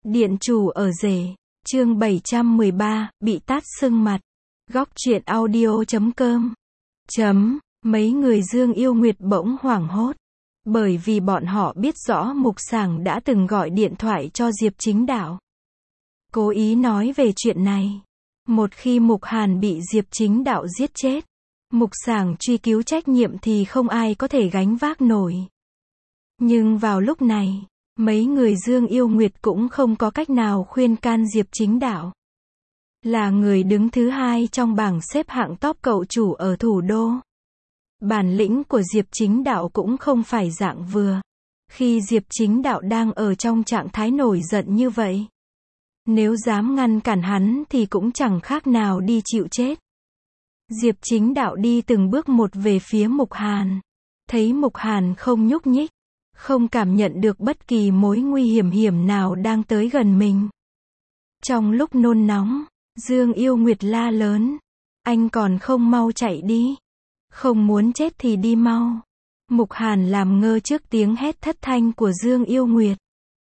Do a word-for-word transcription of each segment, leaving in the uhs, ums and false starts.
Điện chủ ở rể, chương bảy trăm mười ba, bị tát sưng mặt. Góc truyện audio chấm com. Chấm, mấy người Dương Yêu Nguyệt bỗng hoảng hốt. Bởi vì bọn họ biết rõ Mục Sảng đã từng gọi điện thoại cho Diệp Chính Đạo. Cố ý nói về chuyện này. Một khi Mục Hàn bị Diệp Chính Đạo giết chết, Mục Sảng truy cứu trách nhiệm thì không ai có thể gánh vác nổi. Nhưng vào lúc này, mấy người Dương Yêu Nguyệt cũng không có cách nào khuyên can Diệp Chính Đạo. Là người đứng thứ hai trong bảng xếp hạng top cậu chủ ở thủ đô. Bản lĩnh của Diệp Chính Đạo cũng không phải dạng vừa. Khi Diệp Chính Đạo đang ở trong trạng thái nổi giận như vậy, nếu dám ngăn cản hắn thì cũng chẳng khác nào đi chịu chết. Diệp Chính Đạo đi từng bước một về phía Mục Hàn. Thấy Mục Hàn không nhúc nhích, không cảm nhận được bất kỳ mối nguy hiểm hiểm nào đang tới gần mình. Trong lúc nôn nóng, Dương Yêu Nguyệt la lớn. Anh còn không mau chạy đi. Không muốn chết thì đi mau. Mục Hàn làm ngơ trước tiếng hét thất thanh của Dương Yêu Nguyệt.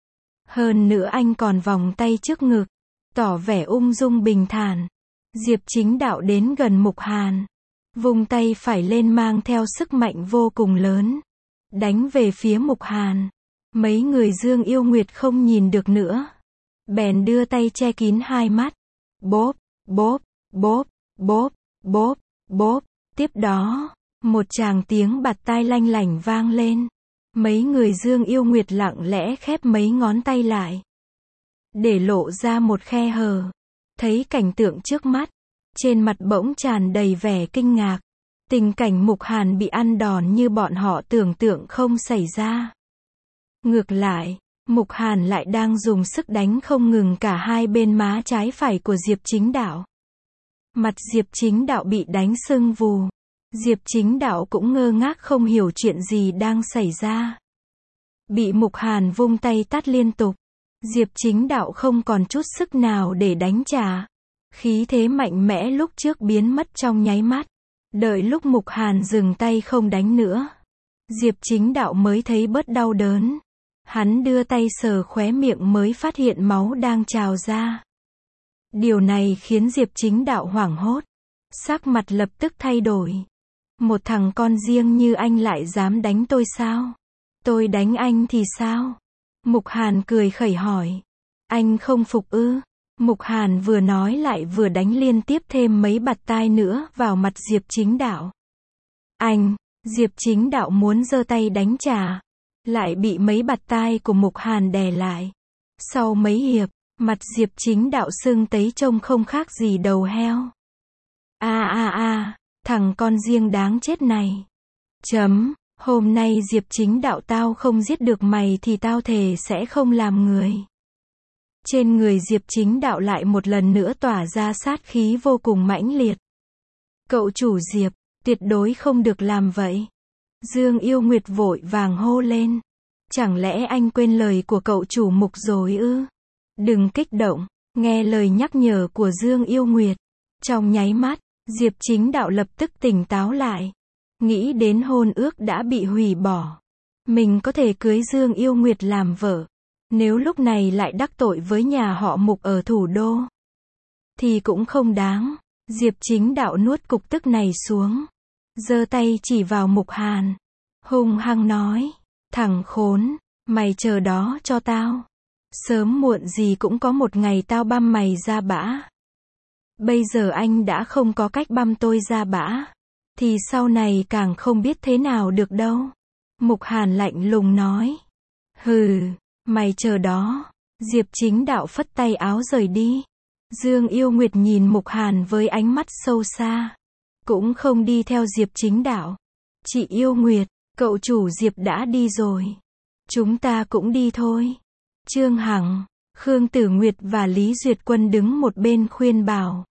Hơn nữa anh còn vòng tay trước ngực, tỏ vẻ ung dung bình thản. Diệp Chính Đạo đến gần Mục Hàn, vung tay phải lên mang theo sức mạnh vô cùng lớn, đánh về phía Mục Hàn. Mấy người Dương Yêu Nguyệt không nhìn được nữa, bèn đưa tay che kín hai mắt. Bốp, bốp, bốp, bốp, bốp, bốp. Tiếp đó, một tràng tiếng bạt tai lanh lảnh vang lên. Mấy người Dương Yêu Nguyệt lặng lẽ khép mấy ngón tay lại, để lộ ra một khe hở. Thấy cảnh tượng trước mắt, trên mặt bỗng tràn đầy vẻ kinh ngạc. Tình cảnh Mục Hàn bị ăn đòn như bọn họ tưởng tượng không xảy ra. Ngược lại, Mục Hàn lại đang dùng sức đánh không ngừng cả hai bên má trái phải của Diệp Chính Đạo. Mặt Diệp Chính Đạo bị đánh sưng vù. Diệp Chính Đạo cũng ngơ ngác không hiểu chuyện gì đang xảy ra. Bị Mục Hàn vung tay tát liên tục, Diệp Chính Đạo không còn chút sức nào để đánh trả. Khí thế mạnh mẽ lúc trước biến mất trong nháy mắt. Đợi lúc Mục Hàn dừng tay không đánh nữa, Diệp Chính Đạo mới thấy bớt đau đớn. Hắn đưa tay sờ khóe miệng mới phát hiện máu đang trào ra. Điều này khiến Diệp Chính Đạo hoảng hốt, sắc mặt lập tức thay đổi. Một thằng con riêng như anh lại dám đánh tôi sao? Tôi đánh anh thì sao? Mục Hàn cười khẩy hỏi. Anh không phục ư? Mục Hàn vừa nói lại vừa đánh liên tiếp thêm mấy bạt tai nữa vào mặt Diệp Chính Đạo. Anh, Diệp Chính Đạo muốn giơ tay đánh trả, lại bị mấy bạt tai của Mục Hàn đè lại. Sau mấy hiệp, mặt Diệp Chính Đạo sưng tấy trông không khác gì đầu heo. A a a, thằng con riêng đáng chết này. Chấm, hôm nay Diệp Chính Đạo tao không giết được mày thì tao thề sẽ không làm người. Trên người Diệp Chính Đạo lại một lần nữa tỏa ra sát khí vô cùng mãnh liệt. Cậu chủ Diệp, tuyệt đối không được làm vậy. Dương Yêu Nguyệt vội vàng hô lên. Chẳng lẽ anh quên lời của cậu chủ Mục rồi ư? Đừng kích động, nghe lời nhắc nhở của Dương Yêu Nguyệt. Trong nháy mắt, Diệp Chính Đạo lập tức tỉnh táo lại. Nghĩ đến hôn ước đã bị hủy bỏ. Mình có thể cưới Dương Yêu Nguyệt làm vợ. Nếu lúc này lại đắc tội với nhà họ Mục ở thủ đô, thì cũng không đáng. Diệp Chính Đạo nuốt cục tức này xuống, giơ tay chỉ vào Mục Hàn, hung hăng nói. Thằng khốn, mày chờ đó cho tao. Sớm muộn gì cũng có một ngày tao băm mày ra bã. Bây giờ anh đã không có cách băm tôi ra bã, thì sau này càng không biết thế nào được đâu. Mục Hàn lạnh lùng nói. Hừ, mày chờ đó. Diệp Chính Đạo phất tay áo rời đi. Dương Yêu Nguyệt nhìn Mục Hàn với ánh mắt sâu xa, cũng không đi theo Diệp Chính Đạo. Chị Yêu Nguyệt, cậu chủ Diệp đã đi rồi, chúng ta cũng đi thôi. Trương Hằng, Khương Tử Nguyệt và Lý Duyệt Quân đứng một bên khuyên bảo.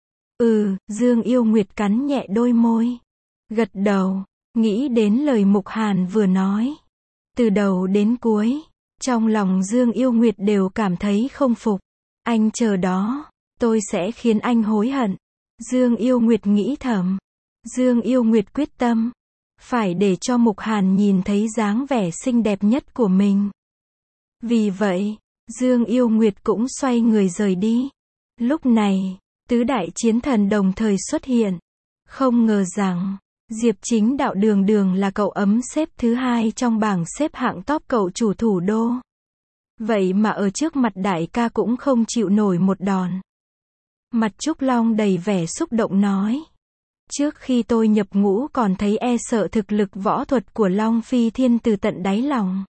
Ừ, Dương Yêu Nguyệt cắn nhẹ đôi môi, gật đầu, nghĩ đến lời Mục Hàn vừa nói. Từ đầu đến cuối, trong lòng Dương Yêu Nguyệt đều cảm thấy không phục. Anh chờ đó, tôi sẽ khiến anh hối hận. Dương Yêu Nguyệt nghĩ thầm. Dương Yêu Nguyệt quyết tâm, phải để cho Mục Hàn nhìn thấy dáng vẻ xinh đẹp nhất của mình. Vì vậy, Dương Yêu Nguyệt cũng xoay người rời đi. Lúc này, tứ đại chiến thần đồng thời xuất hiện. Không ngờ rằng, Diệp Chính Đạo đường đường là cậu ấm xếp thứ hai trong bảng xếp hạng top cậu chủ thủ đô. Vậy mà ở trước mặt đại ca cũng không chịu nổi một đòn. Mặt Trúc Long đầy vẻ xúc động nói. Trước khi tôi nhập ngũ còn thấy e sợ thực lực võ thuật của Long Phi Thiên từ tận đáy lòng.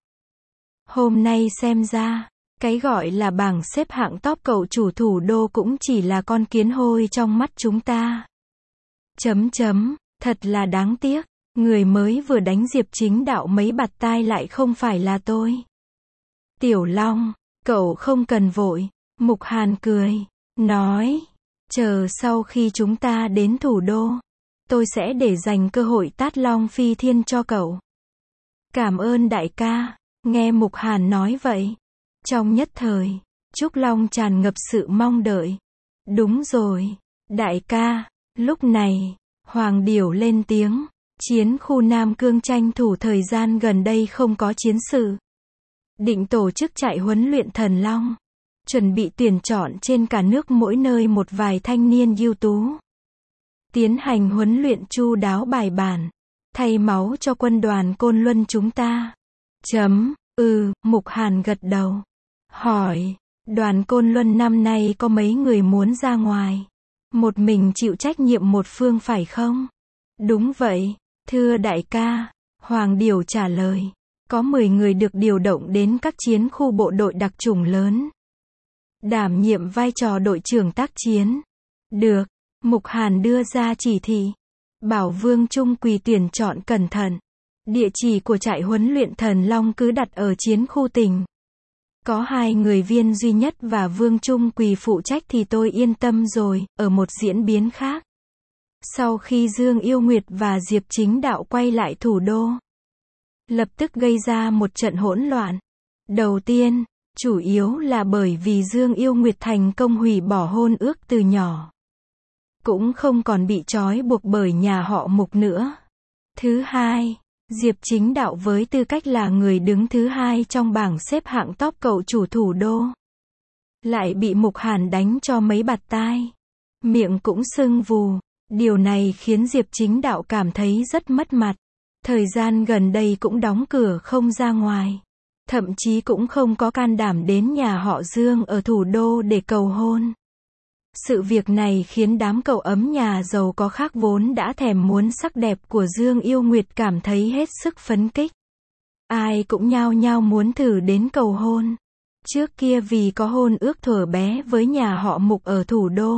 Hôm nay xem ra, cái gọi là bảng xếp hạng top cậu chủ thủ đô cũng chỉ là con kiến hôi trong mắt chúng ta. Chấm chấm, thật là đáng tiếc, người mới vừa đánh Diệp Chính Đạo mấy bạt tai lại không phải là tôi. Tiểu Long, cậu không cần vội, Mục Hàn cười, nói, chờ sau khi chúng ta đến thủ đô, tôi sẽ để dành cơ hội tát Long Phi Thiên cho cậu. Cảm ơn đại ca, nghe Mục Hàn nói vậy. Trong nhất thời, Trúc Long tràn ngập sự mong đợi. Đúng rồi, đại ca, lúc này, Hoàng Điểu lên tiếng, chiến khu Nam Cương tranh thủ thời gian gần đây không có chiến sự. Định tổ chức chạy huấn luyện thần long, chuẩn bị tuyển chọn trên cả nước mỗi nơi một vài thanh niên ưu tú. Tiến hành huấn luyện chu đáo bài bản, thay máu cho quân đoàn Côn Luân chúng ta. Chấm, ừ, Mục Hàn gật đầu. Hỏi, đoàn Côn Luân năm nay có mấy người muốn ra ngoài? Một mình chịu trách nhiệm một phương phải không? Đúng vậy, thưa đại ca, Hoàng Điểu trả lời. Có mười người được điều động đến các chiến khu bộ đội đặc chủng lớn. Đảm nhiệm vai trò đội trưởng tác chiến. Được, Mục Hàn đưa ra chỉ thị. Bảo Vương Trung Quỳ tuyển chọn cẩn thận. Địa chỉ của trại huấn luyện thần long cứ đặt ở chiến khu tỉnh. Có hai người viên duy nhất và Vương Trung Quỳ phụ trách thì tôi yên tâm rồi. Ở một diễn biến khác, sau khi Dương Yêu Nguyệt và Diệp Chính Đạo quay lại thủ đô, lập tức gây ra một trận hỗn loạn. Đầu tiên, chủ yếu là bởi vì Dương Yêu Nguyệt thành công hủy bỏ hôn ước từ nhỏ. Cũng không còn bị trói buộc bởi nhà họ Mục nữa. Thứ hai, Diệp Chính Đạo với tư cách là người đứng thứ hai trong bảng xếp hạng top cậu chủ thủ đô, lại bị Mục Hàn đánh cho mấy bạt tai. Miệng cũng sưng vù. Điều này khiến Diệp Chính Đạo cảm thấy rất mất mặt. Thời gian gần đây cũng đóng cửa không ra ngoài. Thậm chí cũng không có can đảm đến nhà họ Dương ở thủ đô để cầu hôn. Sự việc này khiến đám cậu ấm nhà giàu có khác vốn đã thèm muốn sắc đẹp của Dương Yêu Nguyệt cảm thấy hết sức phấn kích. Ai cũng nhao nhao muốn thử đến cầu hôn. Trước kia vì có hôn ước thuở bé với nhà họ Mục ở thủ đô.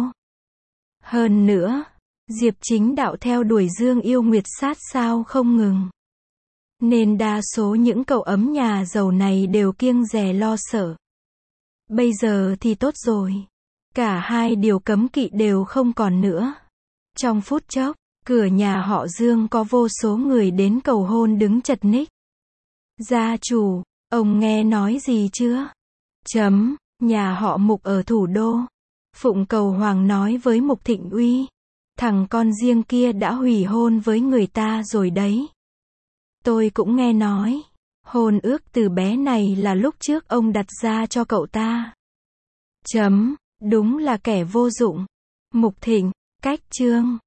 Hơn nữa, Diệp Chính Đạo theo đuổi Dương Yêu Nguyệt sát sao không ngừng. Nên đa số những cậu ấm nhà giàu này đều kiêng dè lo sợ. Bây giờ thì tốt rồi. Cả hai điều cấm kỵ đều không còn nữa. Trong phút chốc, cửa nhà họ Dương có vô số người đến cầu hôn đứng chật ních. Gia chủ, ông nghe nói gì chưa? Chấm, nhà họ Mục ở thủ đô. Phụng Cầu Hoàng nói với Mục Thịnh Uy. Thằng con riêng kia đã hủy hôn với người ta rồi đấy. Tôi cũng nghe nói. Hôn ước từ bé này là lúc trước ông đặt ra cho cậu ta. Chấm, đúng là kẻ vô dụng. Mục Thịnh, cách chương.